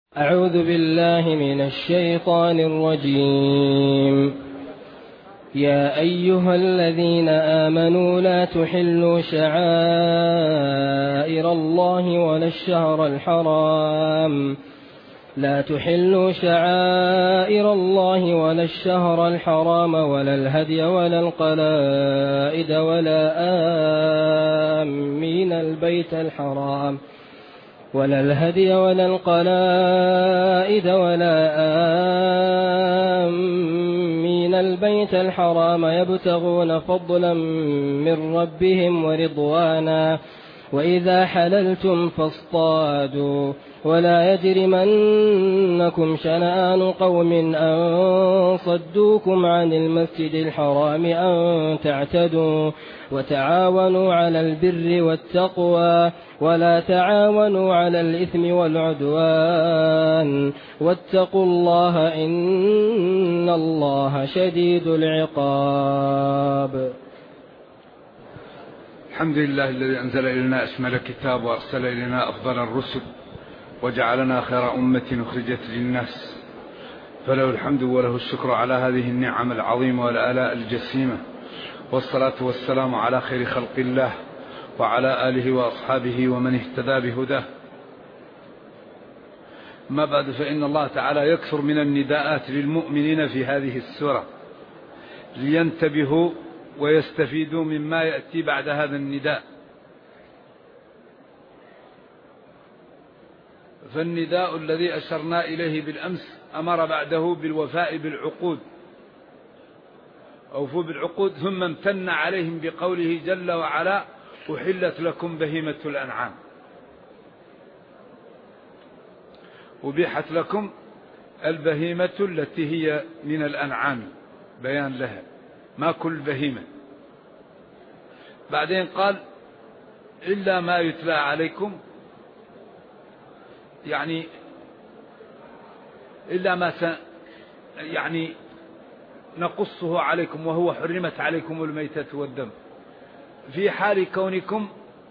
أعوذ بالله من الشيطان الرجيم. يا أيها الذين آمنوا لا تحلوا شعائر الله ولا الشهر الحرام ولا الهدي ولا القلائد ولا آمين البيت الحرام يبتغون فضلا من ربهم ورضوانا وإذا حللتم فاصطادوا ولا يجرمنكم شنآن قوم أن صدوكم عن المسجد الحرام أن تعتدوا وتعاونوا على البر والتقوى ولا تعاونوا على الإثم والعدوان واتقوا الله إن الله شديد العقاب. الحمد لله الذي أنزل إلينا أشمل الكتاب وأرسل إلينا أفضل الرسل وجعلنا خير أمة أخرجت للناس، فله الحمد وله الشكر على هذه النعم العظيمة والآلاء الجسيمة، والصلاة والسلام على خير خلق الله وعلى آله وأصحابه ومن اهتدى بهداه. ما بعد، فإن الله تعالى يكثر من النداءات للمؤمنين في هذه السورة لينتبهوا ويستفيدوا مما يأتي بعد هذا النداء. فالنداء الذي أشرنا إليه بالأمس أمر بعده بالوفاء بالعقود، أوفوا بالعقود، ثم امتن عليهم بقوله جل وعلا: أحلت لكم بهيمة الأنعام. أبيحت لكم البهيمة التي هي من الأنعام، بيان لها ما كل بهيمة. بعدين قال: إلا ما يتلى عليكم، يعني إلا ما نقصه عليكم، وهو حرمت عليكم الميتة والدم، في حال كونكم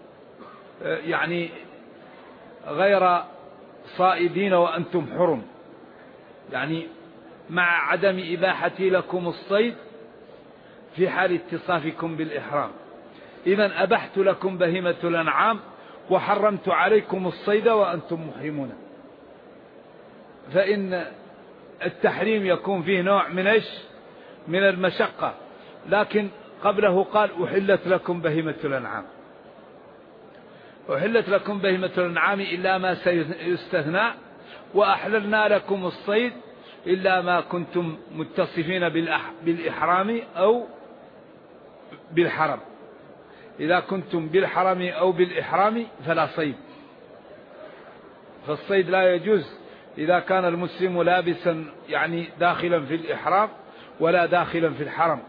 غير صائدين وأنتم حرم، يعني مع عدم إباحتي لكم الصيد في حال اتصافكم بالإحرام. إذن أبحت لكم بهيمة الأنعام وحرمت عليكم الصيد وأنتم محرمون. فإن التحريم يكون فيه نوع من المشقة، لكن قبله قال: أحلت لكم بهيمة الأنعام. أحلت لكم بهيمة الأنعام إلا ما سيستثنى، وأحللنا لكم الصيد إلا ما كنتم متصفين بالإحرام أو بالحرم. إذا كنتم بالحرم أو بالإحرام فلا صيد، فالصيد لا يجوز إذا كان المسلم لابسا داخلا في الإحرام ولا داخلا في الحرم.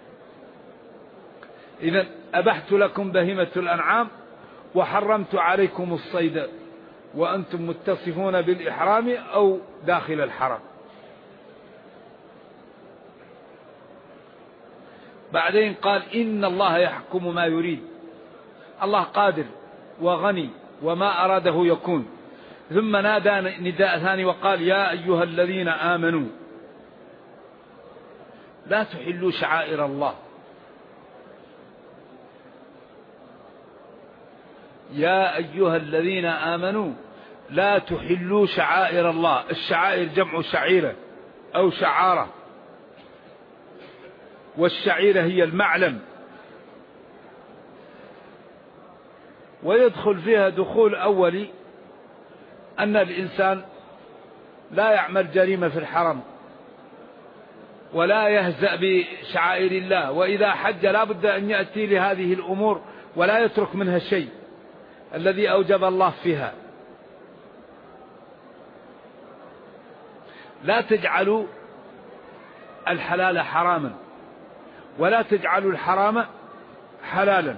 إذن أبحت لكم بهيمة الأنعام وحرمت عليكم الصيد وأنتم متصفون بالإحرام أو داخل الحرم. بعدين قال: إن الله يحكم ما يريد. الله قادر وغني وما أراده يكون. ثم نادى نداء ثاني وقال: يا أيها الذين آمنوا لا تحلوا شعائر الله. يا أيها الذين آمنوا لا تحلوا شعائر الله. الشعائر جمع شعيرة أو شعارة، والشعيرة هي المعلم، ويدخل فيها دخول أولي أن الإنسان لا يعمل جريمة في الحرم ولا يهزأ بشعائر الله، وإذا حج لا بد أن يأتي لهذه الأمور ولا يترك منها شيء الذي أوجب الله فيها. لا تجعلوا الحلال حراما ولا تجعلوا الحرام حلالا.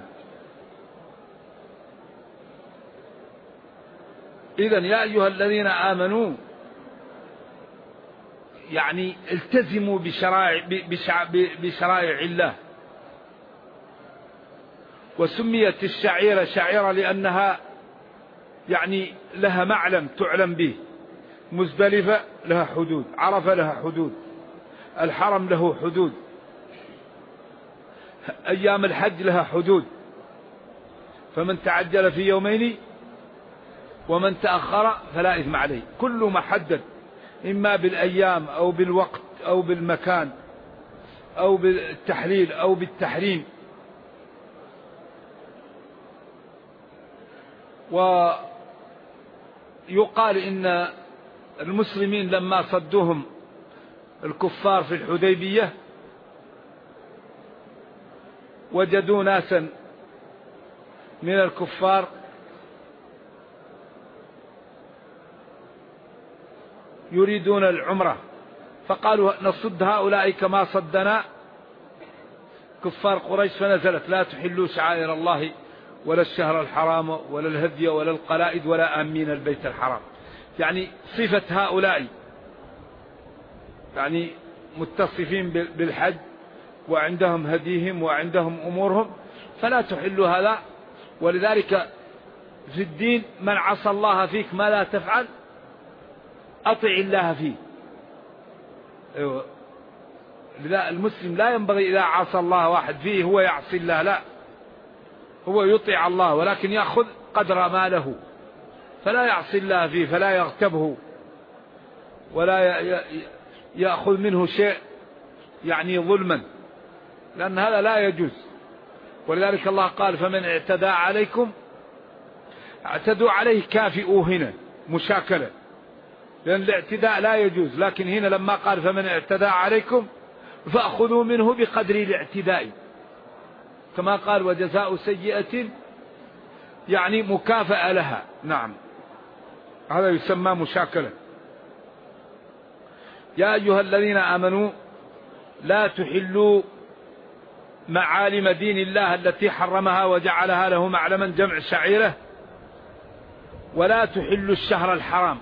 إذن يا الذين آمنوا التزموا بشرائع الله. وسميت الشعيرة شعيرة لأنها لها معلم تعلم به، مزدلفة لها حدود، عرفة لها حدود، الحرم له حدود، أيام الحج لها حدود. فمن تعجل في يومين ومن تأخر فلا إثم عليه. كل محدد إما بالأيام أو بالوقت أو بالمكان أو بالتحليل أو بالتحريم. ويقال إن المسلمين لما صدوهم الكفار في الحديبية وجدوا ناسا من الكفار يريدون العمرة، فقالوا نصد هؤلاء كما صدنا كفار قريش، فنزلت لا تحلوا شعائر الله ولا الشهر الحرام ولا الهدي ولا القلائد ولا آمين البيت الحرام. يعني صفة هؤلاء يعني متصفين بالحج وعندهم هديهم وعندهم أمورهم، فلا تحلوا هذا. ولذلك في الدين من عصى الله فيك ما لا تفعل أطع الله فيه. لذا المسلم لا ينبغي إذا عصى الله واحد فيه هو يعصي الله، لا، هو يطيع الله ولكن يأخذ قدر ما له، فلا يعصي الله فيه، فلا يغتبه ولا يأخذ منه شيء يعني ظلما، لأن هذا لا يجوز. ولذلك الله قال فمن اعتدى عليكم اعتدوا عليه كافئوه، هنا مشاكلة، لأن الاعتداء لا يجوز، لكن هنا لما قال فمن اعتدى عليكم فأخذوا منه بقدر الاعتداء، كما قال وجزاء سيئة يعني مكافأة لها. نعم، هذا يسمى مشاكلة. يا أيها الذين آمنوا لا تحلوا معالم دين الله التي حرمها وجعلها له معلما، جمع شعيرة. ولا تحلوا الشهر الحرام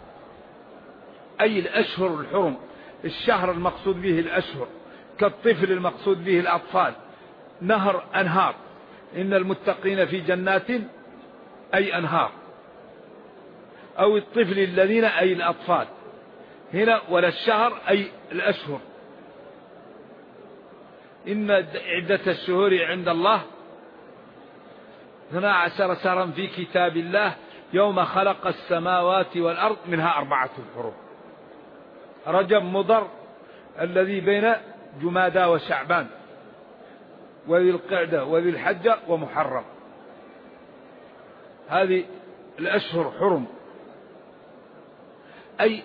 أي الأشهر الحرم. الشهر المقصود به الأشهر، كالطفل المقصود به الأطفال. نهر أنهار، إن المتقين في جنات أي أنهار، أو الطفل الذين أي الأطفال هنا، ولا الشهر أي الأشهر. إن عدة الشهور عند الله 12 شهرا في كتاب الله يوم خلق السماوات والأرض منها 4 حرم: رجب مضر الذي بين جمادى وشعبان، وذي القعدة وذي الحجة ومحرم. هذه الأشهر حرم، أي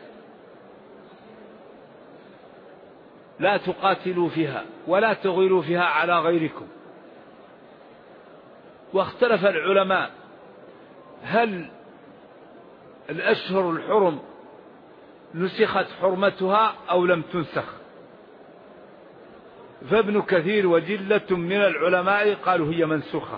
لا تقاتلوا فيها ولا تغيروا فيها على غيركم. واختلف العلماء هل الأشهر الحرم نسخت حرمتها أو لم تنسخ. فابن كثير وجلة من العلماء قالوا هي منسوخة،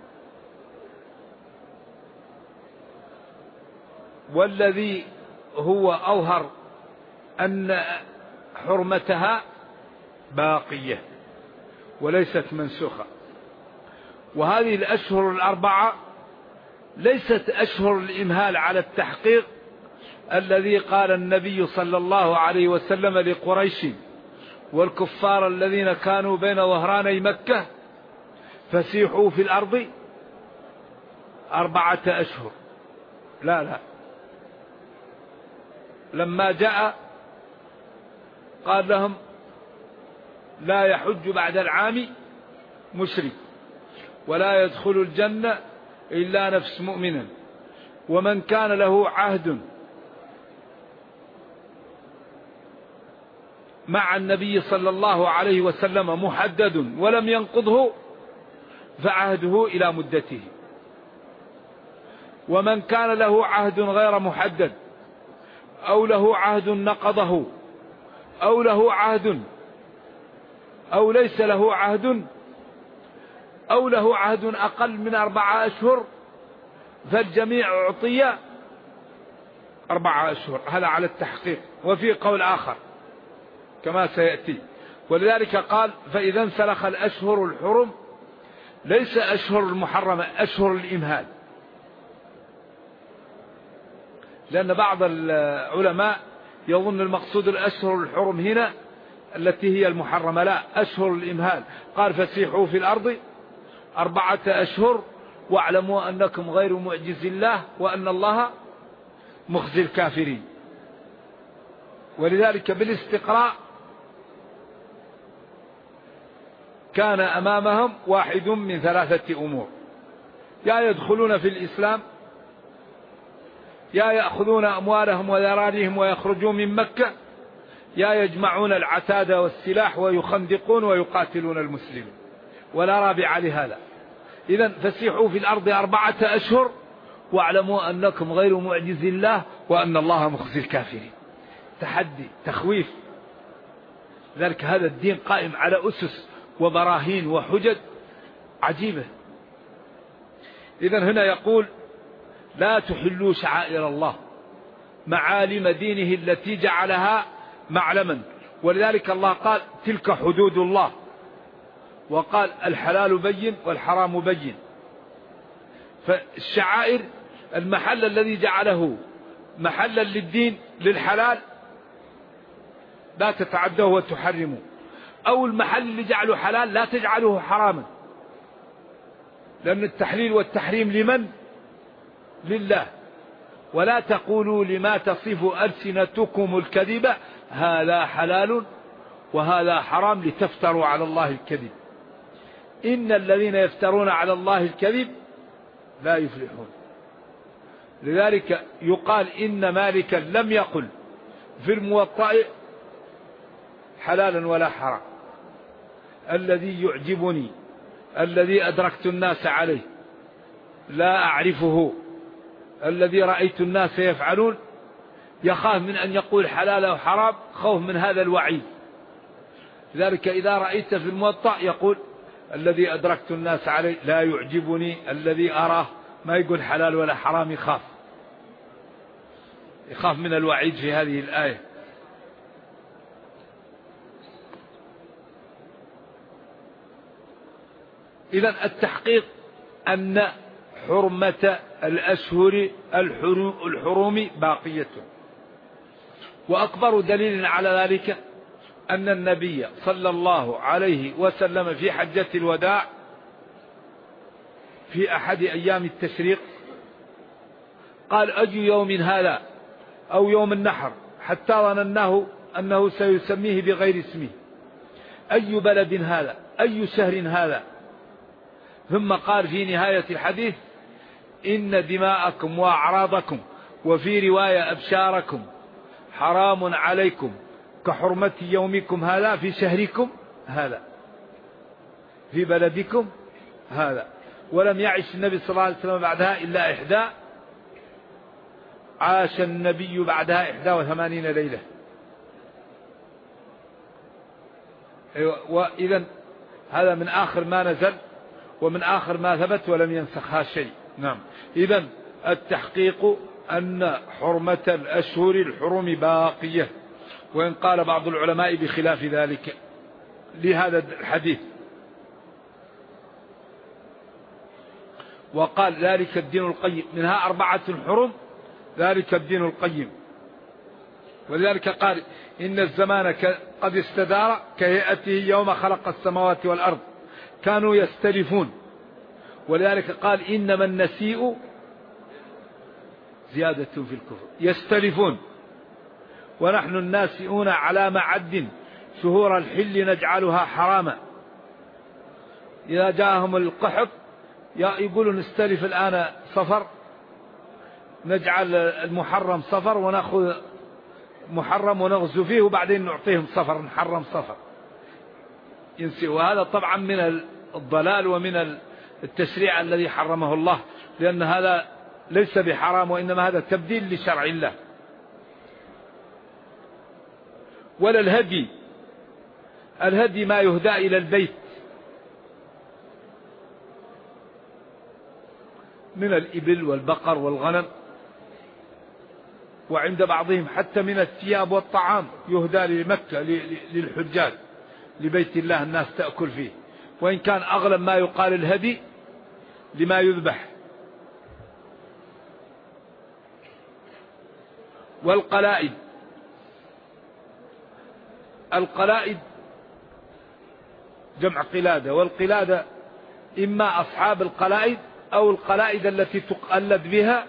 والذي هو أظهر أن حرمتها باقية وليست منسوخة. وهذه الأشهر 4 ليست أشهر الإمهال على التحقيق الذي قال النبي صلى الله عليه وسلم لقريش والكفار الذين كانوا بين ظهراني مكة فسيحوا في الأرض 4 أشهر. لا، لما جاء قال لهم لا يحج بعد العام مشرك ولا يدخل الجنة إلا نفس مؤمنا، ومن كان له عهد مع النبي صلى الله عليه وسلم محدد ولم ينقضه فعهده إلى مدته، ومن كان له عهد غير محدد أو له عهد نقضه أو له عهد أو ليس له عهد أو له عهد أقل من 4 أشهر فالجميع أعطي 4 أشهر. هذا على التحقيق. وفي قول آخر كما سيأتي. ولذلك قال فإذا انسلخ الأشهر الحرم ليس أشهر المحرمة، أشهر الإمهال، لأن بعض العلماء يظن المقصود الأشهر الحرم هنا التي هي المحرمة، لا، أشهر الإمهال. قال فسيحوا في الأرض 4 أشهر واعلموا أنكم غير معجز الله وأن الله مخزي الكافرين. ولذلك بالاستقراء كان أمامهم واحد من 3 أمور: يا يدخلون في الإسلام، يا يأخذون أموالهم وذراريهم ويخرجون من مكة، يا يجمعون العتاد والسلاح ويخندقون ويقاتلون المسلمين، ولا رابع لهذا. إذن فسيحوا في الأرض 4 أشهر واعلموا أنكم غير معجز الله وأن الله مخزي الكافرين. تحدي، تخويف. ذلك هذا الدين قائم على أسس وبراهين وحجج عجيبة. إذن هنا يقول: لا تحلوا شعائر الله، معالم دينه التي جعلها معلما. ولذلك الله قال: تلك حدود الله، وقال: الحلال بين والحرام بين. فالشعائر المحل الذي جعله محلا للدين للحلال لا تتعداه وتحرمه، أو المحل اللي جعله حلال لا تجعله حراما، لأن التحليل والتحريم لمن؟ لله. ولا تقولوا لما تصف ألسنتكم الكذب هذا حلال وهذا حرام لتفتروا على الله الكذب، إن الذين يفترون على الله الكذب لا يفلحون. لذلك يقال إن مالكا لم يقل في الموطأ حلالا ولا حرام. الذي يعجبني الذي أدركت الناس عليه لا أعرفه، الذي رأيت الناس يفعلون، يخاف من أن يقول حلال أو حرام خوف من هذا الوعيد. لذلك إذا رأيت في الموطأ يقول الذي أدركت الناس عليه لا يعجبني الذي أراه، ما يقول حلال ولا حرام، يخاف من الوعيد في هذه الآية. إذن التحقيق أن حرمة الأشهر الحرم باقية. وأكبر دليل على ذلك أن النبي صلى الله عليه وسلم في حجة الوداع في أحد أيام التشريق قال: أجي يوم هذا أو يوم النحر، حتى ظنناه أنه سيسميه بغير اسمه، أي بلد هذا، أي شهر هذا. ثم قال في نهاية الحديث: إن دماءكم وأعراضكم وفي رواية أبشاركم حرام عليكم كحرمة يومكم هذا في شهركم هذا في بلدكم هذا. ولم يعش النبي صلى الله عليه وسلم بعدها إلا 1. عاش النبي بعدها 81 ليلة. وإذن هذا من آخر ما نزل ومن آخر ما ثبت ولم ينسخها شيء. نعم. إذن التحقيق أن حرمة الأشهر الحرم باقية، وإن قال بعض العلماء بخلاف ذلك لهذا الحديث، وقال ذلك الدين القيم، منها 4 حرم، ذلك الدين القيم. ولذلك قال: إن الزمان قد استدار كهيئته يوم خلق السماوات والأرض، كانوا يستلفون. ولذلك قال: إنما النسيء زيادة في الكفر، يستلفون. ونحن الناسئون على معد شهور الحل نجعلها حراما. إذا جاءهم القحط يقولوا نستلف الآن صفر، نجعل المحرم صفر ونأخذ محرم ونغزو فيه، وبعدين نعطيهم صفر، نحرم صفر. وهذا طبعا من الضلال ومن التشريع الذي حرمه الله، لأن هذا ليس بحرام، وإنما هذا تبديل لشرع الله. ولا الهدي ما يهدى إلى البيت من الإبل والبقر والغنم، وعند بعضهم حتى من الثياب والطعام يهدى لمكة للحجاج لبيت الله، الناس تأكل فيه. وإن كان أغلب ما يقال الهدي لما يذبح. والقلائد. القلائد جمع قلادة، والقلادة إما أصحاب القلائد أو القلائد التي تقلد بها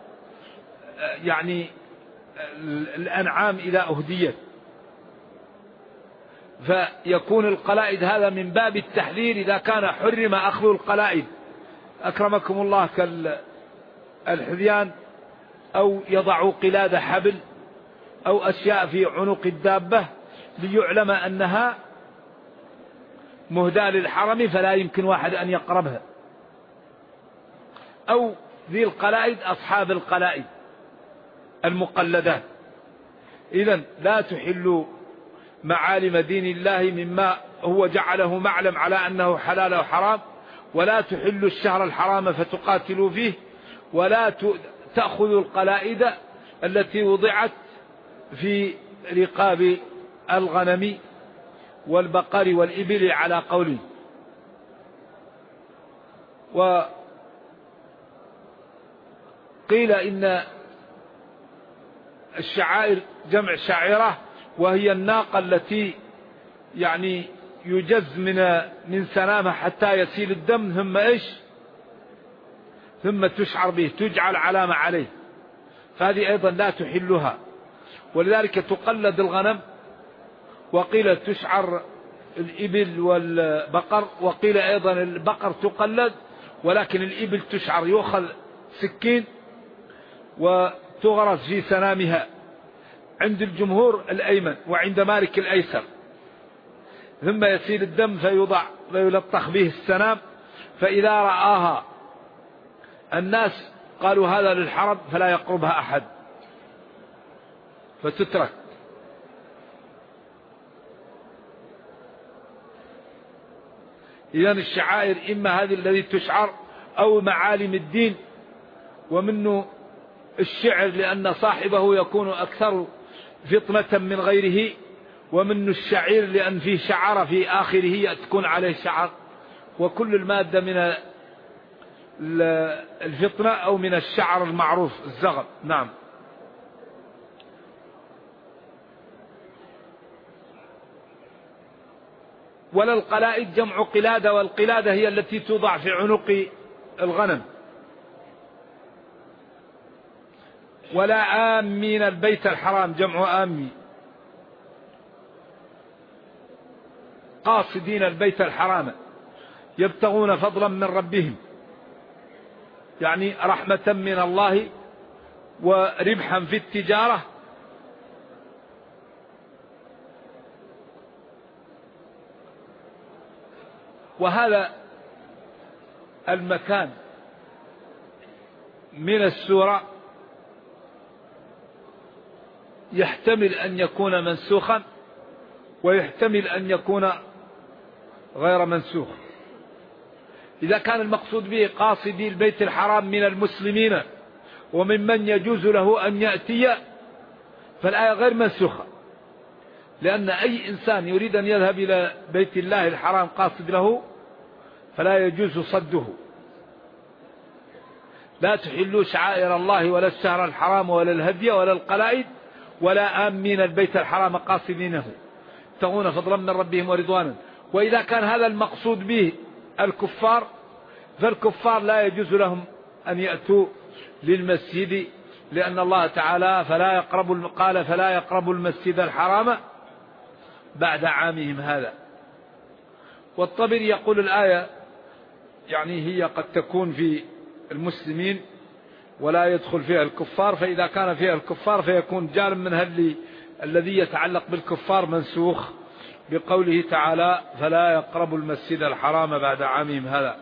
يعني الأنعام إذا أهديت، فيكون القلائد هذا من باب التحذير إذا كان حرم أخذ القلائد أكرمكم الله كالحذيان، أو يضع قلادة حبل أو أشياء في عنق الدابة ليعلم أنها مهداة للحرم فلا يمكن واحد أن يقربها، أو ذي القلائد أصحاب القلائد المقلدات. إذن لا تحلوا معالم دين الله مما هو جعله معلم على أنه حلال أو حرام، ولا تحلوا الشهر الحرام فتقاتلوا فيه، ولا تأخذوا القلائد التي وضعت في رقاب الغنم والبقر والإبل على قوله. وقيل إن الشعائر جمع شاعرة، وهي الناقة التي يعني يجز من سنامها حتى يسيل الدم، ثم إيش، ثم تشعر به، تجعل علامة عليه، فهذه أيضا لا تحلها. ولذلك تقلد الغنم، وقيل تشعر الإبل والبقر، وقيل أيضا البقر تقلد ولكن الإبل تشعر، يؤخذ سكين وتغرس في سنامها، عند الجمهور الأيمن وعند مالك الأيسر، ثم يسيل الدم فيوضع ويلطخ به السنام، فإذا رآها الناس قالوا هذا للحرم فلا يقربها أحد فتترك. إذن الشعائر إما هذه التي تشعر أو معالم الدين، ومنه الشعر لأن صاحبه يكون أكثر فطنة من غيره، ومنه الشعير لأن فيه شعر في آخره تكون عليه شعر، وكل المادة من الفطنة أو من الشعر المعروف الزغب. نعم. ولا القلائد جمع قلادة، والقلادة هي التي توضع في عنق الغنم. ولا آمين البيت الحرام جمع آمي، قاصدين البيت الحرام يبتغون فضلا من ربهم، يعني رحمة من الله وربحا في التجارة. وهذا المكان من السورة يحتمل أن يكون منسوخا ويحتمل أن يكون غير منسوخ. إذا كان المقصود به قاصدي البيت الحرام من المسلمين وممن يجوز له أن يأتي، فالآية غير منسوخة، لأن أي إنسان يريد أن يذهب إلى بيت الله الحرام قاصد له فلا يجوز صده. لا تحلوا شعائر الله ولا الشهر الحرام ولا الهدي ولا القلائد ولا آمين البيت الحرام قاصدينه يبتغون فضلا من ربهم ورضوانا. وإذا كان هذا المقصود به الكفار، فالكفار لا يجوز لهم أن يأتوا للمسجد، لأن الله تعالى قال فلا يقربوا المسجد الحرام بعد عامهم هذا. والطبري يقول الآية يعني هي قد تكون في المسلمين ولا يدخل فيها الكفار، فإذا كان فيها الكفار فيكون جانب منها الذي يتعلق بالكفار منسوخ بقوله تعالى فلا يقربوا المسجد الحرام بعد عامهم هذا.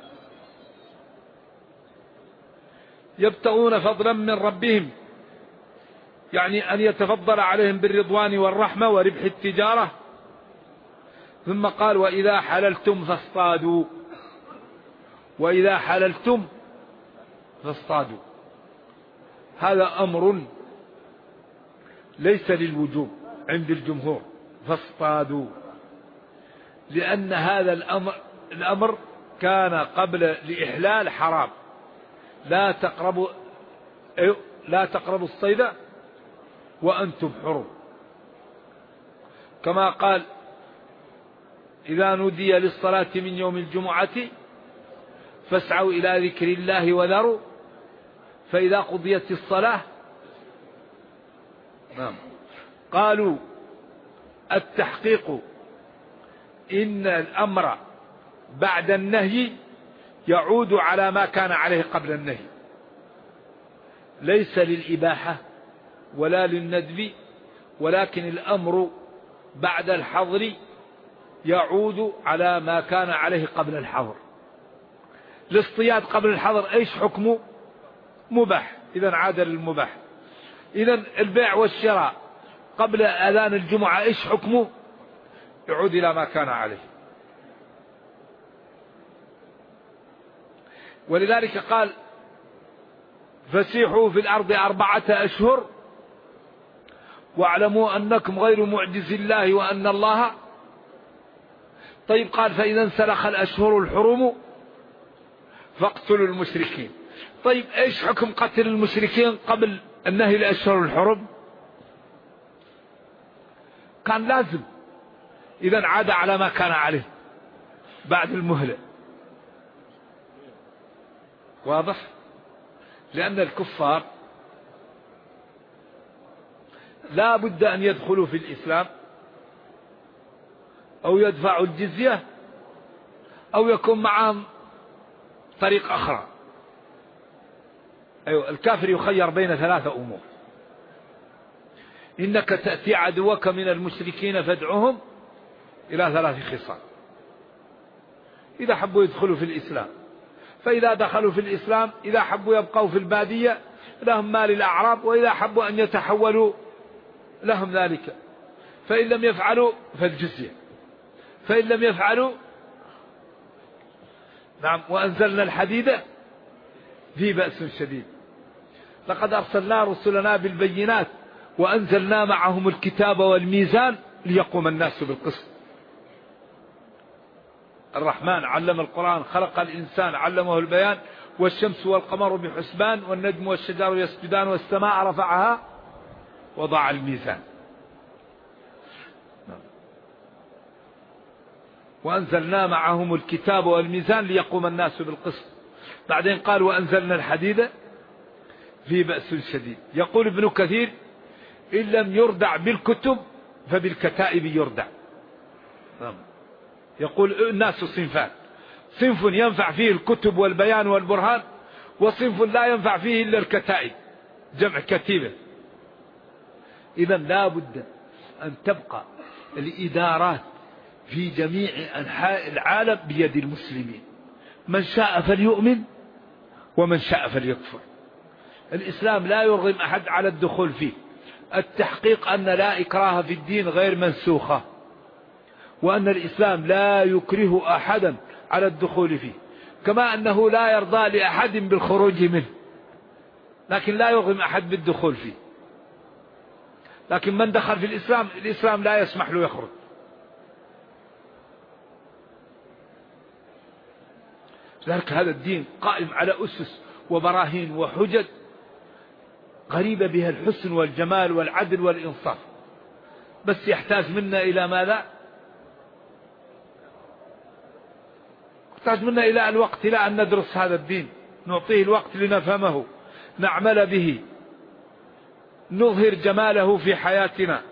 يبتغون فضلا من ربهم، يعني أن يتفضل عليهم بالرضوان والرحمة وربح التجارة. ثم قال وإذا حللتم فاصطادوا، وإذا حللتم فاصطادوا، هذا أمر ليس للوجوب عند الجمهور، فاصطادوا، لأن هذا الأمر كان قبل الإحلال حرام. لا تقربوا الصيد وأنتم حرم، كما قال إذا نودي للصلاة من يوم الجمعة فاسعوا إلى ذكر الله وذروا فإذا قضيت الصلاة. نعم. قالوا التحقيق إن الأمر بعد النهي يعود على ما كان عليه قبل النهي، ليس للإباحة ولا للندب، ولكن الأمر بعد الحظر يعود على ما كان عليه قبل الحظر. الاصطياد قبل الحظر ايش حكمه؟ مباح، إذا عاد للمباح. إذا البيع والشراء قبل أذان الجمعة ايش حكمه؟ يعود إلى ما كان عليه. ولذلك قال فسيحوا في الأرض 4 أشهر واعلموا أنكم غير معجز الله وأن الله. طيب قال فإذا انسلخ الأشهر الحرم فاقتلوا المشركين. طيب ايش حكم قتل المشركين قبل النهي الأشهر الحرم؟ كان لازم، إذا عاد على ما كان عليه بعد المهلة. واضح؟ لأن الكفار لا بد أن يدخلوا في الإسلام أو يدفعوا الجزية أو يكون معهم طريق أخرى. أيوة، الكافر يخير بين 3 أمور: إنك تأتي عدوك من المشركين فادعهم إلى 3 خصال. إذا حبوا يدخلوا في الإسلام فإذا دخلوا في الإسلام، إذا حبوا يبقوا في البادية لهم مال الأعراب، وإذا حبوا أن يتحولوا لهم ذلك، فإن لم يفعلوا فالجزية، فإن لم يفعلوا. نعم. وأنزلنا الحديد فيه بأس شديد، لقد أرسلنا رسلنا بالبينات وأنزلنا معهم الكتاب والميزان ليقوم الناس بالقسط. الرحمن علم القرآن، خلق الإنسان علمه البيان، والشمس والقمر بحسبان، والنجم والشجر يسجدان، والسماء رفعها وضع الميزان. وأنزلنا معهم الكتاب والميزان ليقوم الناس بالقسط. بعدين قال وأنزلنا الحديد فيه بأس شديد. يقول ابن كثير إن لم يردع بالكتب فبالكتائب يردع. يقول الناس صنفان: صنف ينفع فيه الكتب والبيان والبرهان، وصنف لا ينفع فيه إلا الكتائب، جمع كتيبة. إذا لا بد أن تبقى الإدارات في جميع أنحاء العالم بيد المسلمين، من شاء فليؤمن ومن شاء فليكفر. الإسلام لا يرغم أحد على الدخول فيه. التحقيق أن لا إكراه في الدين غير منسوخة، وأن الإسلام لا يكره أحدا على الدخول فيه، كما أنه لا يرضى لأحد بالخروج منه، لكن لا يرغم أحد بالدخول فيه. لكن من دخل في الإسلام، الإسلام لا يسمح له يخرج. لذلك هذا الدين قائم على أسس وبراهين وحجج قريبة بها الحسن والجمال والعدل والإنصاف، بس يحتاج منا إلى ماذا؟ يحتاج منا إلى الوقت، إلى أن ندرس هذا الدين، نعطيه الوقت لنفهمه، نعمل به، نظهر جماله في حياتنا.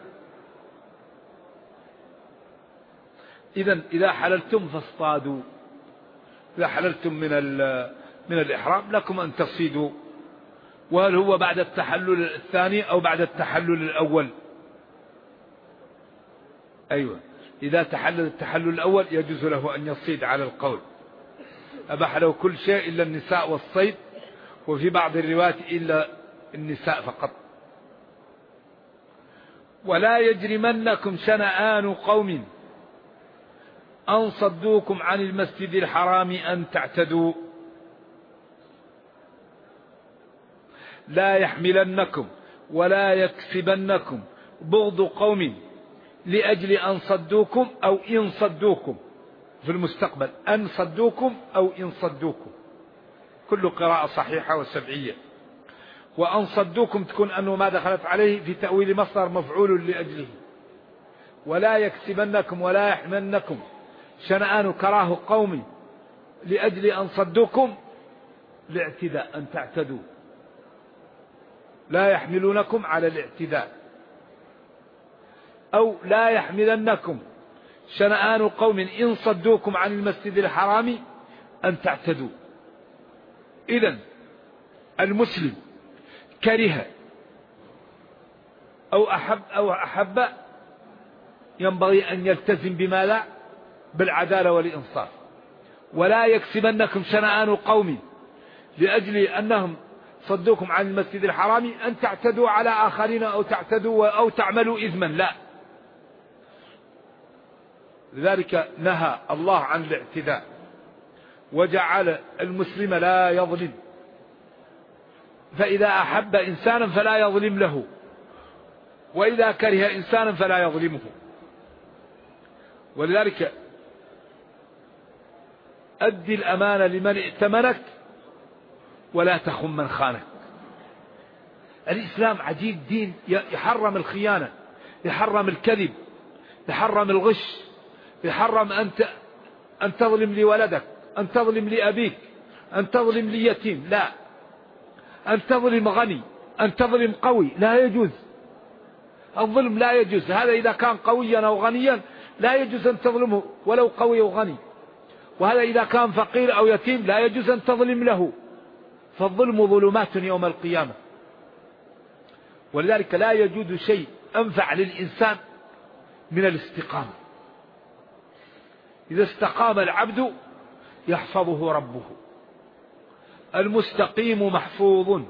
إذا حللتم فاصطادوا، إذا حللتم من الإحرام لكم أن تصيدوا. وهل هو بعد التحلل الثاني أو بعد التحلل الأول؟ أيوة، إذا تحلل التحلل الأول يجوز له أن يصيد على القول، أباح له كل شيء إلا النساء والصيد، وفي بعض الروايات إلا النساء فقط. ولا يجرمنكم شنآن قوم أن صدوكم عن المسجد الحرام أن تعتدوا، لا يحملنكم ولا يكسبنكم بغض قوم لأجل أن صدوكم أو إن صدوكم، في المستقبل أن صدوكم أو إن صدوكم، كل قراءة صحيحة وسبعية. وأن صدوكم تكون أنه ما دخلت عليه في تأويل مصدر مفعول لأجله. ولا يكسبنكم ولا يحملنكم شنآن كراه قوم لأجل أن صدوكم لاعتداء أن تعتدوا، لا يحملونكم على الاعتداء. أو لا يحملنكم شنآن قوم إن صدوكم عن المسجد الحرام أن تعتدوا. إذن المسلم كره أو أحب ينبغي أن يلتزم بما لا بالعدالة والإنصاف. ولا يكسبنكم شنآن قوم لأجل أنهم صدوكم عن المسجد الحرام أن تعتدوا على آخرين أو تعتدوا أو تعملوا إثما، لا. لذلك نهى الله عن الاعتداء وجعل المسلم لا يظلم، فإذا أحب إنسانا فلا يظلم له، وإذا كره إنسانا فلا يظلمه. ولذلك أدي الأمانة لمن ائتمنك ولا تخن من خانك. الإسلام عجيب دين، يحرم الخيانة، يحرم الكذب، يحرم الغش، يحرم أن تظلم لولدك، أن تظلم لأبيك، أن تظلم ليتيم، لا. أن تظلم غني، أن تظلم قوي، لا يجوز. الظلم لا يجوز. هذا إذا كان قويا أو غنيا لا يجوز أن تظلمه ولو قوي أو غني. وهذا إذا كان فقير أو يتيم لا يجوز أن تظلم له. فالظلم ظلمات يوم القيامة. ولذلك لا يوجد شيء أنفع للإنسان من الاستقامة. إذا استقام العبد يحفظه ربه. المستقيم محفوظ.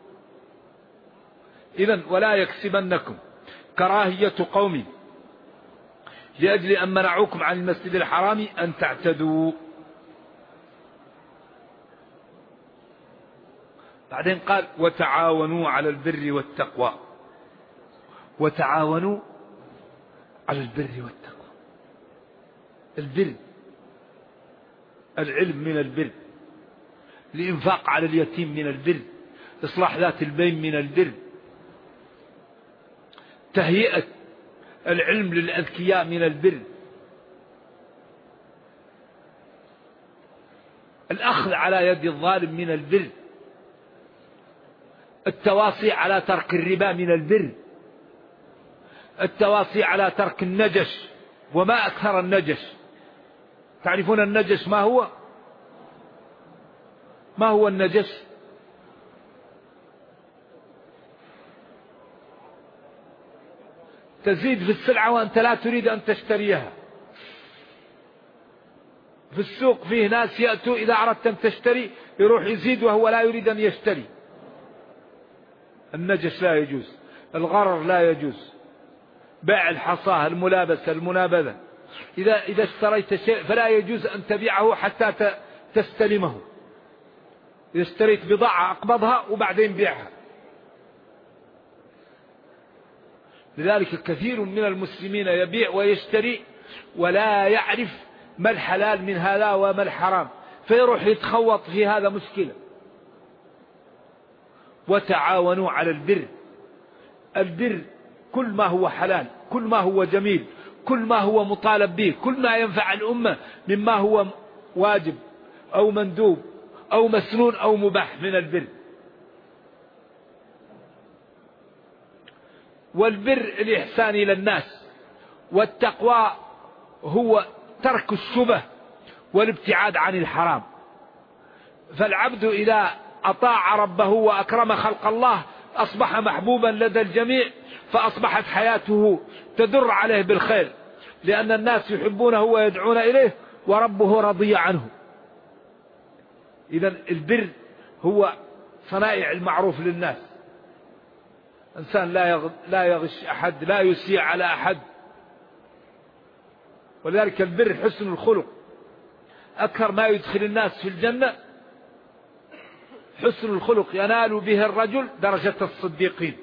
إذن ولا يكسبنكم كراهية قوم لأجل أن منعوكم عن المسجد الحرام أن تعتدوا. بعدين قال وتعاونوا على البر والتقوى. وتعاونوا على البر والتقوى. البر العلم من البر، الإنفاق على اليتيم من البر، إصلاح ذات البين من البر، تهيئة العلم للأذكياء من البر، الأخذ على يد الظالم من البر، التواصي على ترك الربا من البر، التواصي على ترك النجش. وما أكثر النجش. تعرفون النجش ما هو؟ ما هو النجش؟ تزيد في السلعة وأنت لا تريد أن تشتريها. في السوق فيه ناس يأتوا إذا أردت أن تشتري يروح يزيد وهو لا يريد أن يشتري. النجش لا يجوز. الغرر لا يجوز. بيع الحصاه، الملابسة، المنابذة. إذا اشتريت شيء فلا يجوز أن تبيعه حتى تستلمه. إذا اشتريت بضاعة أقبضها وبعدين بيعها. لذلك كثير من المسلمين يبيع ويشتري ولا يعرف ما الحلال من هذا وما الحرام، فيروح يتخوط في هذا مشكلة. وتعاونوا على البر. البر كل ما هو حلال، كل ما هو جميل، كل ما هو مطالب به، كل ما ينفع الأمة مما هو واجب أو مندوب أو مسنون أو مباح من البر. والبر الإحسان إلى الناس. والتقوى هو ترك الشبه والابتعاد عن الحرام. فالعبد إذا أطاع ربه وأكرم خلق الله أصبح محبوبا لدى الجميع، فأصبحت حياته تدر عليه بالخير، لأن الناس يحبونه ويدعون إليه وربه رضي عنه. إذن البر هو صنائع المعروف للناس. إنسان لا يغش أحد، لا يسيء على أحد. ولذلك البر حسن الخلق. أكثر ما يدخل الناس في الجنة حسن الخلق، ينال به الرجل درجة الصديقين.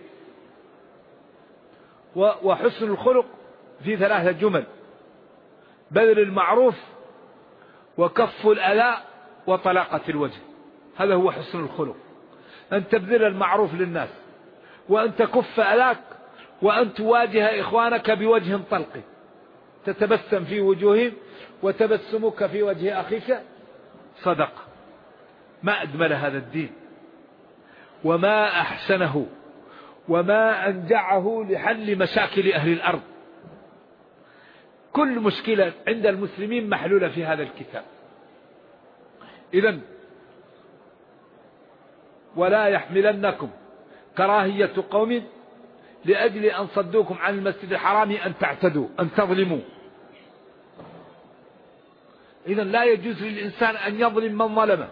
وحسن الخلق في 3 جمل: بذل المعروف وكف الأذى وطلاقة الوجه. هذا هو حسن الخلق. أن تبذل المعروف للناس، وأن تكف أذاك، وأن تواجه إخوانك بوجه طلق تتبسم في وجوههم، وتبسمك في وجه أخيك صدقة. ما أجمل هذا الدين، وما أحسنه، وما أنجعه لحل مشاكل أهل الأرض. كل مشكلة عند المسلمين محلولة في هذا الكتاب. إذن ولا يحملنكم كراهية قوم لأجل أن صدوكم عن المسجد الحرام أن تعتدوا، أن تظلموا. إذن لا يجوز للإنسان أن يظلم من ظلمه،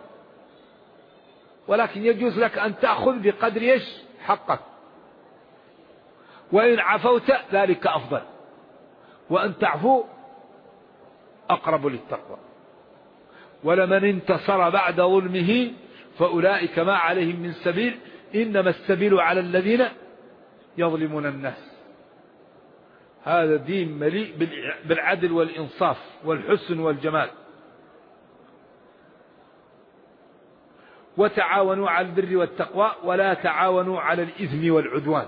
ولكن يجوز لك أن تأخذ بقدر حقك، وإن عفوت ذلك أفضل، وأن تعفو أقرب للتقوى. ولمن انتصر بعد ظلمه فأولئك ما عليهم من سبيل، إنما السبيل على الذين يظلمون الناس. هذا دين مليء بالعدل والإنصاف والحسن والجمال. وتعاونوا على البر والتقوى ولا تعاونوا على الإثم والعدوان.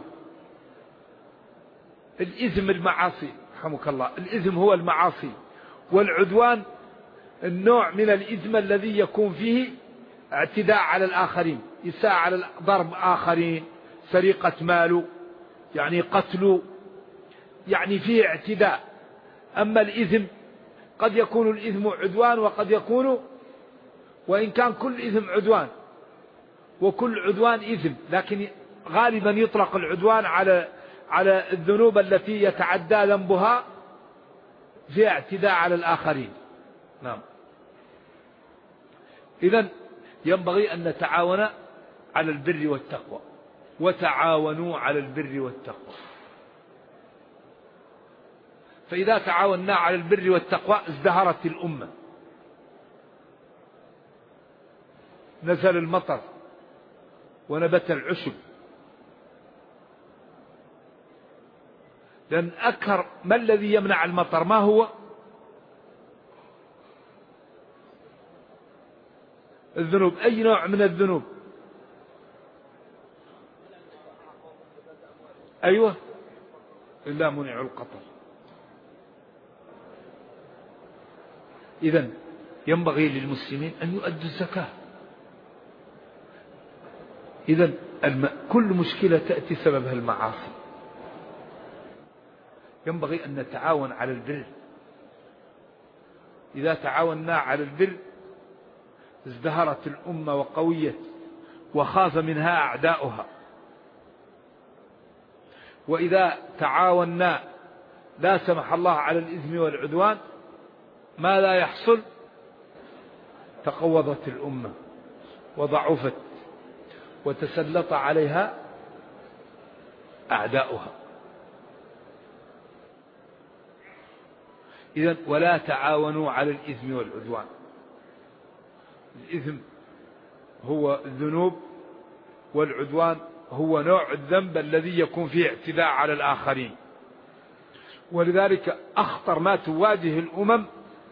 الإثم المعاصي، رحمك الله، الإثم هو المعاصي، والعدوان النوع من الإثم الذي يكون فيه اعتداء على الآخرين، إساءة على ضرب آخرين، سرقة ماله، يعني قتله، يعني فيه اعتداء. أما الإثم قد يكون الإثم عدوان، وقد يكون، وإن كان كل إثم عدوان وكل عدوان إثم، لكن غالبا يطلق العدوان على الذنوب التي يتعدى ذنبها في اعتداء على الآخرين. نعم. إذن ينبغي أن نتعاون على البر والتقوى، وتعاونوا على البر والتقوى. فإذا تعاوننا على البر والتقوى ازدهرت الأمة، نزل المطر ونبت العشب. لأن أكثر ما الذي يمنع المطر ما هو؟ الذنوب. أي نوع من الذنوب؟ أيوة، إلا منع القطر. إذن ينبغي للمسلمين أن يؤدوا الزكاة. إذن كل مشكلة تأتي سببها المعاصي. ينبغي أن نتعاون على البر. إذا تعاوننا على البر ازدهرت الأمة وقويت، وخاف منها أعداؤها. وإذا تعاوننا لا سمح الله على الإثم والعدوان ما لا يحصل؟ تقوضت الأمة وضعفت، وتسلط عليها أعداؤها. إذن ولا تعاونوا على الإثم والعدوان. الإثم هو الذنوب، والعدوان هو نوع الذنب الذي يكون فيه اعتداء على الآخرين. ولذلك أخطر ما تواجه الأمم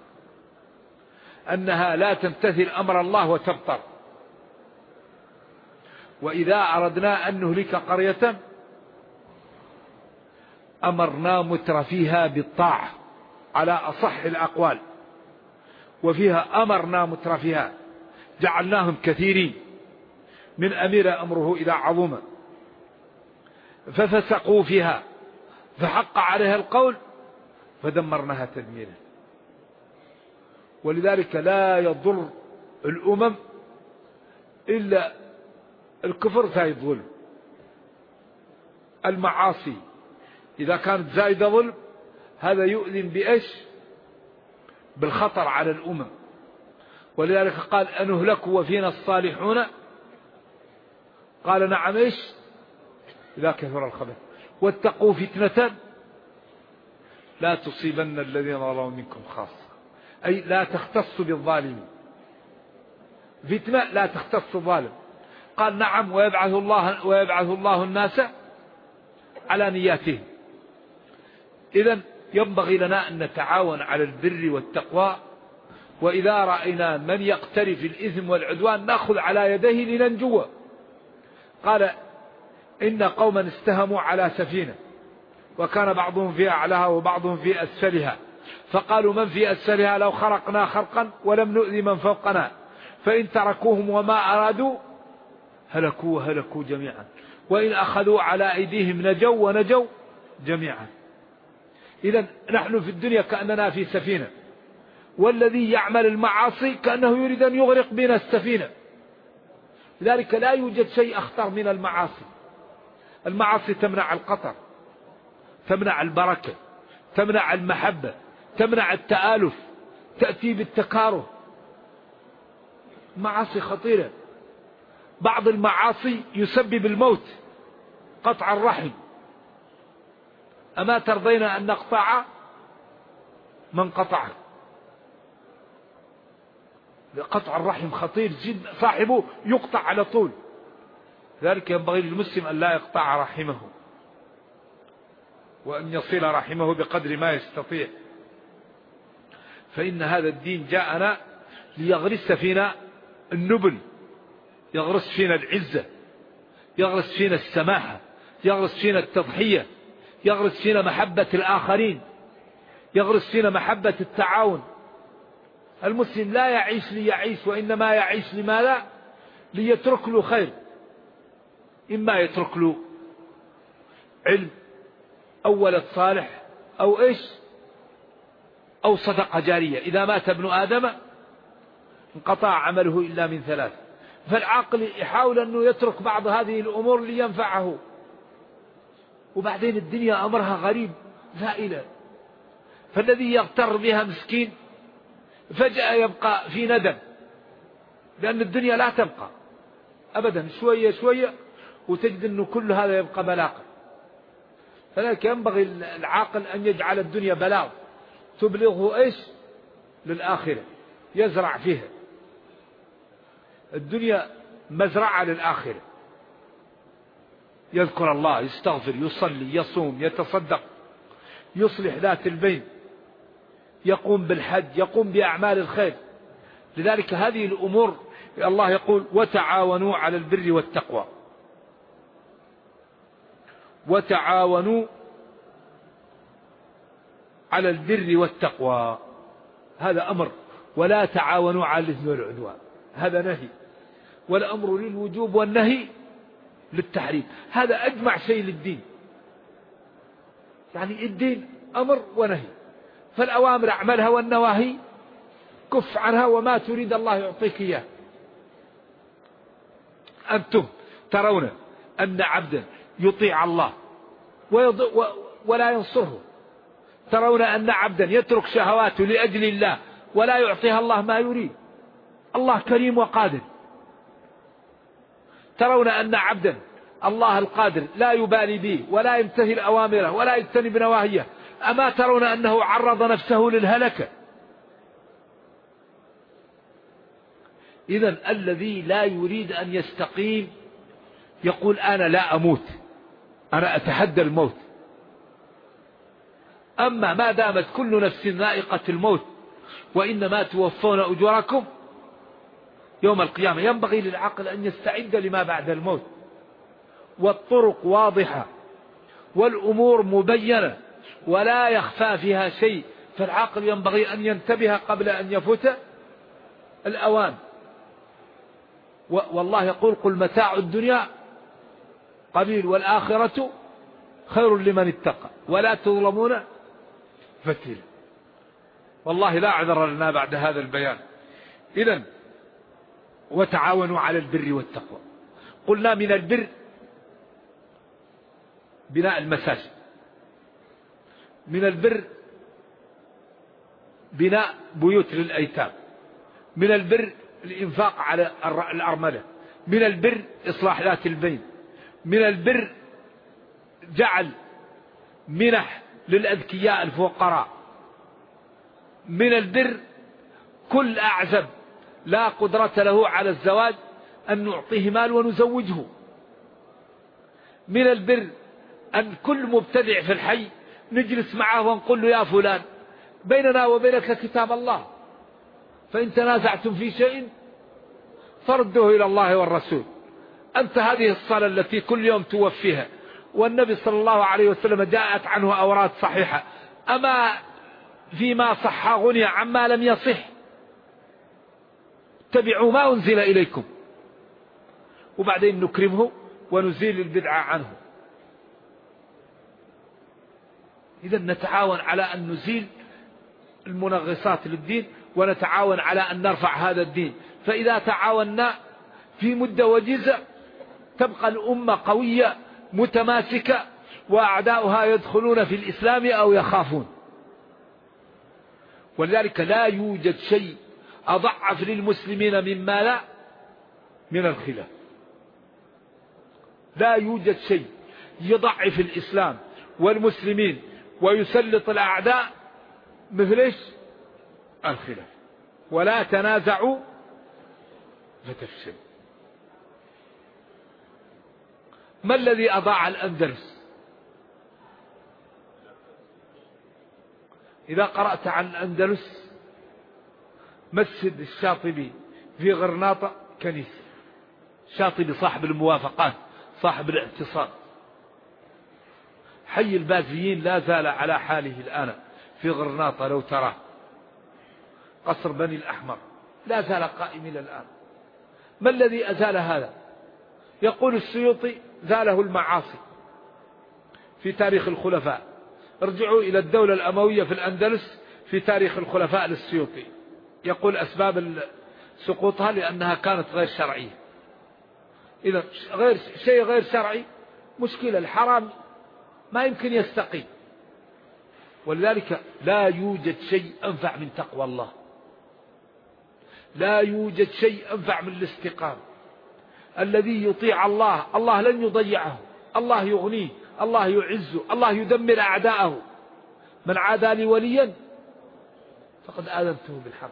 أنها لا تمتثل أمر الله وتبطر. وإذا أردنا أن نهلك قرية أمرنا متر فيها بالطاعة على أصح الأقوال، وفيها أمرنا متر فيها، جعلناهم كثيرين من أمير أمره إذا عظم، ففسقوا فيها فحق عليها القول فدمرناها تدميرا. ولذلك لا يضر الأمم إلا الكفر زايد ظلم. المعاصي إذا كانت زايدة ظلم هذا يؤذن بإيش؟ بالخطر على الأمم. ولذلك قال أنهلك وفينا الصالحون؟ قال نعم إيش؟ إذا كثر الخبث. واتقوا فتنة لا تصيبن الذين ظلموا منكم خاصة، أي لا تختص بالظالمين. فتنة لا تختص الظالم. قال نعم ويبعث الله الناس على نياتهم. إذن ينبغي لنا أن نتعاون على البر والتقوى. وإذا رأينا من يقترف الإثم والعدوان نأخذ على يديه لننجو، قال إن قوما استهموا على سفينة وكان بعضهم في أعلاها وبعضهم في أسفلها، فقالوا من في أسفلها لو خرقنا خرقا ولم نؤذي من فوقنا، فإن تركوهم وما أرادوا هلكوا جميعا، وإن أخذوا على أيديهم نجوا ونجوا جميعا. إذن نحن في الدنيا كأننا في سفينة، والذي يعمل المعاصي كأنه يريد أن يغرق بنا السفينة. لذلك لا يوجد شيء أخطر من المعاصي. المعاصي تمنع القطر، تمنع البركة، تمنع المحبة، تمنع التآلف، تأتي بالتكاره. معاصي خطيرة. بعض المعاصي يسبب الموت، قطع الرحم. أما ترضين أن نقطع من قطعه؟ قطع الرحم خطير جدا، صاحبه يقطع على طول. لذلك ينبغي للمسلم أن لا يقطع رحمه، وأن يصل رحمه بقدر ما يستطيع، فإن هذا الدين جاءنا ليغرس فينا النبل، يغرس فينا العزة، يغرس فينا السماحة، يغرس فينا التضحية، يغرس فينا محبة الآخرين، يغرس فينا محبة التعاون. المسلم لا يعيش ليعيش، وإنما يعيش لماذا؟ ليترك له خير، إما يترك له علم أو ولد صالح أو إيش، أو صدقة جارية. إذا مات ابن آدم انقطع عمله إلا من ثلاث. فالعاقل يحاول أنه يترك بعض هذه الأمور لينفعه. وبعدين الدنيا أمرها غريب زائلة، فالذي يغتر بها مسكين فجأة يبقى في ندم، لأن الدنيا لا تبقى أبدا، شوية شوية وتجد أنه كل هذا يبقى بلاغا. فلذلك ينبغي العاقل أن يجعل الدنيا بلاغ تبلغه إيش؟ للآخرة، يزرع فيها. الدنيا مزرعة للآخرة، يذكر الله، يستغفر، يصلي، يصوم، يتصدق، يصلح ذات البين، يقوم بالحج، يقوم بأعمال الخير. لذلك هذه الأمور الله يقول وتعاونوا على البر والتقوى، وتعاونوا على البر والتقوى، هذا أمر. ولا تعاونوا على الإثم والعدوان، هذا نهي. والأمر للوجوب والنهي للتحريم، هذا أجمع شيء للدين. يعني الدين أمر ونهي، فالأوامر أعملها والنواهي كف عنها، وما تريد الله يعطيك إياه. أنتم ترون أن عبدا يطيع الله ولا ينصره، ترون أن عبدا يترك شهواته لأجل الله ولا يعطيها الله ما يريد. الله كريم وقادر. ترون أن عبدا الله القادر لا يبالي به ولا يمتثل أوامره ولا يجتنب نواهيه، أما ترون أنه عرض نفسه للهلكة؟ إذن الذي لا يريد أن يستقيم يقول أنا لا أموت، أنا أتحدى الموت. أما ما دامت كل نفس ذائقة الموت وإنما توفون أجوركم يوم القيامة، ينبغي للعقل أن يستعد لما بعد الموت. والطرق واضحة والأمور مبينة ولا يخفى فيها شيء، فالعقل ينبغي أن ينتبه قبل أن يفوت الأوان. والله يقول قل متاع الدنيا قليل والآخرة خير لمن اتقى ولا تظلمون فتيلا. والله لا عذر لنا بعد هذا البيان. إذن وتعاونوا على البر والتقوى. قلنا من البر بناء المساجد، من البر بناء بيوت للأيتام، من البر الإنفاق على الأرملة، من البر إصلاح ذات البين، من البر جعل منح للأذكياء الفقراء، من البر كل أعزب لا قدرة له على الزواج أن نعطيه مال ونزوجه، من البر أن كل مبتدع في الحي نجلس معه ونقول له يا فلان بيننا وبينك كتاب الله، فإن تنازعتم في شيء فردوه إلى الله والرسول. أنت هذه الصلاة التي كل يوم توفيها والنبي صلى الله عليه وسلم جاءت عنه أوراد صحيحة، أما فيما صح غني عما لم يصح؟ اتبعوا ما أنزل إليكم، وبعدين نكرمه ونزيل البدعة عنه. إذا نتعاون على أن نزيل المنغصات للدين، ونتعاون على أن نرفع هذا الدين. فإذا تعاوننا في مدة وجيزة تبقى الأمة قوية متماسكة، وأعداؤها يدخلون في الإسلام أو يخافون. ولذلك لا يوجد شيء أضعف للمسلمين مما لا من الخلاف. لا يوجد شيء يضعف الإسلام والمسلمين ويسلط الأعداء مثل إيش؟ الخلاف. ولا تنازعوا فتفشلوا. ما الذي أضاع الأندلس؟ إذا قرأت عن الأندلس مسجد الشاطبي في غرناطة كنيسة. الشاطبي صاحب الموافقات، صاحب الاعتصام. حي البازيين لا زال على حاله الآن في غرناطة، لو تراه قصر بني الأحمر لا زال قائم إلى الآن. ما الذي أزال هذا؟ يقول السيوطي زاله المعاصي في تاريخ الخلفاء. ارجعوا إلى الدولة الأموية في الأندلس في تاريخ الخلفاء للسيوطي، يقول أسباب سقوطها لأنها كانت غير شرعية. إذا شيء غير شرعي مشكلة، الحرام ما يمكن يستقيم. ولذلك لا يوجد شيء أنفع من تقوى الله، لا يوجد شيء أنفع من الاستقامة. الذي يطيع الله الله لن يضيعه، الله يغنيه، الله يعزه، الله يدمر أعداءه. من عادى لي وليا فقد آذنته بالحرب.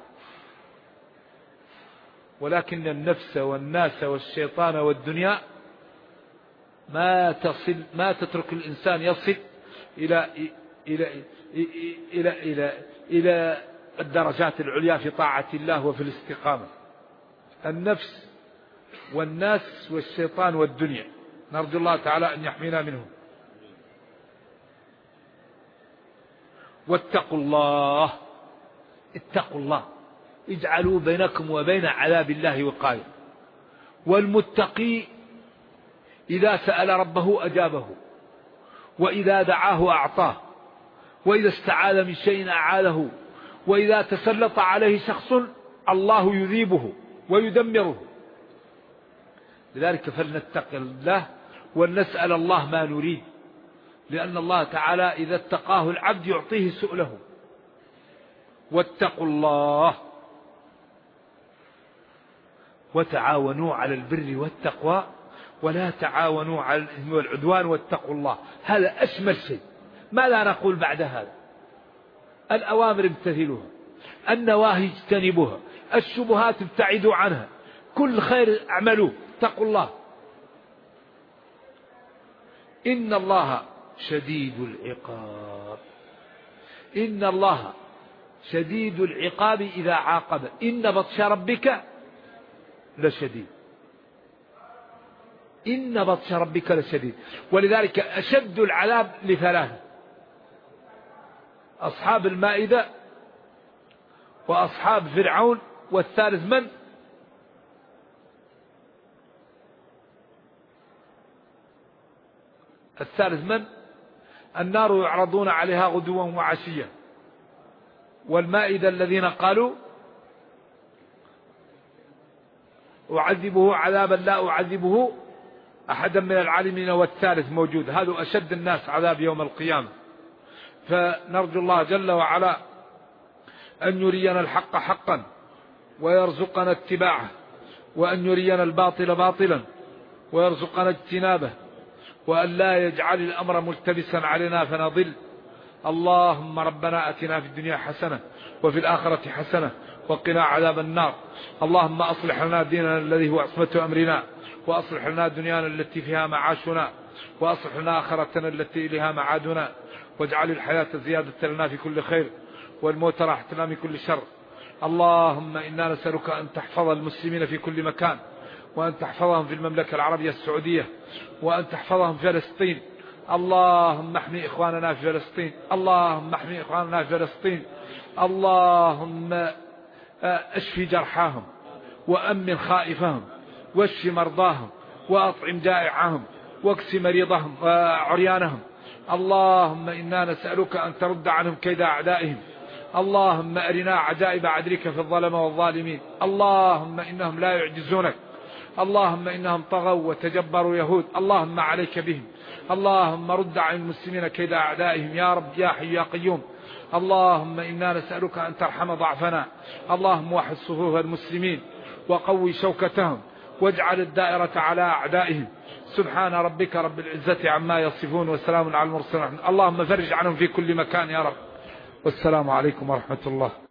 ولكن النفس والناس والشيطان والدنيا ما تترك الإنسان يصل إلى الدرجات العليا في طاعة الله وفي الاستقامة. النفس والناس والشيطان والدنيا، نرجو الله تعالى أن يحمينا منهم. واتقوا الله، اتقوا الله، اجعلوا بينكم وبين عذاب الله وقاية. والمتقي إذا سأل ربه أجابه، وإذا دعاه أعطاه، وإذا استعاذ من شيء أعاذه، وإذا تسلط عليه شخص الله يذيبه ويدمره. لذلك فلنتق الله ولنسأل الله ما نريد، لأن الله تعالى إذا اتقاه العبد يعطيه سؤله. واتقوا الله وتعاونوا على البر والتقوى ولا تعاونوا على الإثم والعدوان واتقوا الله. هذا أشمل شيء. ماذا نقول بعد هذا؟ الأوامر امتثلوها، النواهي اجتنبوها، الشبهات ابتعدوا عنها، كل خير اعملوه، اتقوا الله. إن الله شديد العقاب، إن الله شديد العقاب إذا عاقب، إن بطش ربك لشديد، إن بطش ربك لشديد. ولذلك أشد العذاب لثلاثة: أصحاب المائدة، وأصحاب فرعون، والثالث من؟ الثالث من؟ النار يعرضون عليها غدوا وعشيا. والمائدة الذين قالوا أعذبه عذابا لا أعذبه أحدا من العالمين، والثالث موجود. هذا أشد الناس عذاب يوم القيامة. فنرجو الله جل وعلا أن يرينا الحق حقا ويرزقنا اتباعه، وأن يرينا الباطل باطلا ويرزقنا اجتنابه، وأن لا يجعل الأمر ملتبسا علينا فنضل. اللهم ربنا أتنا في الدنيا حسنة وفي الآخرة حسنة وقنا عذاب النار. اللهم أصلح لنا ديننا الذي هو عصمة أمرنا، وأصلح لنا دنيانا التي فيها معاشنا، وأصلح لنا آخرتنا التي إليها معادنا، واجعل الحياة زيادة لنا في كل خير والموت راحة لنا من كل شر. اللهم إنا نسألك أن تحفظ المسلمين في كل مكان، وأن تحفظهم في المملكة العربية السعودية، وأن تحفظهم في فلسطين. اللهم احمي إخواننا في فلسطين، اللهم احمي إخواننا في فلسطين. اللهم اشفي جرحاهم وأمن خائفهم واشف مرضاهم وأطعم جائعهم واكس مريضهم وعريانهم. اللهم إنا نسألك أن ترد عنهم كيد أعدائهم. اللهم أرنا عجائب عدلك في الظلمة والظالمين. اللهم إنهم لا يعجزونك، اللهم إنهم طغوا وتجبروا يهود، اللهم عليك بهم. اللهم رد عن المسلمين كيد أعدائهم يا رب يا حي يا قيوم. اللهم إنا نسألك أن ترحم ضعفنا. اللهم وحد صفوف المسلمين وقوي شوكتهم واجعل الدائرة على أعدائهم. سبحان ربك رب العزة عما يصفون وسلام على المرسلين. اللهم فرج عنهم في كل مكان يا رب. والسلام عليكم ورحمة الله.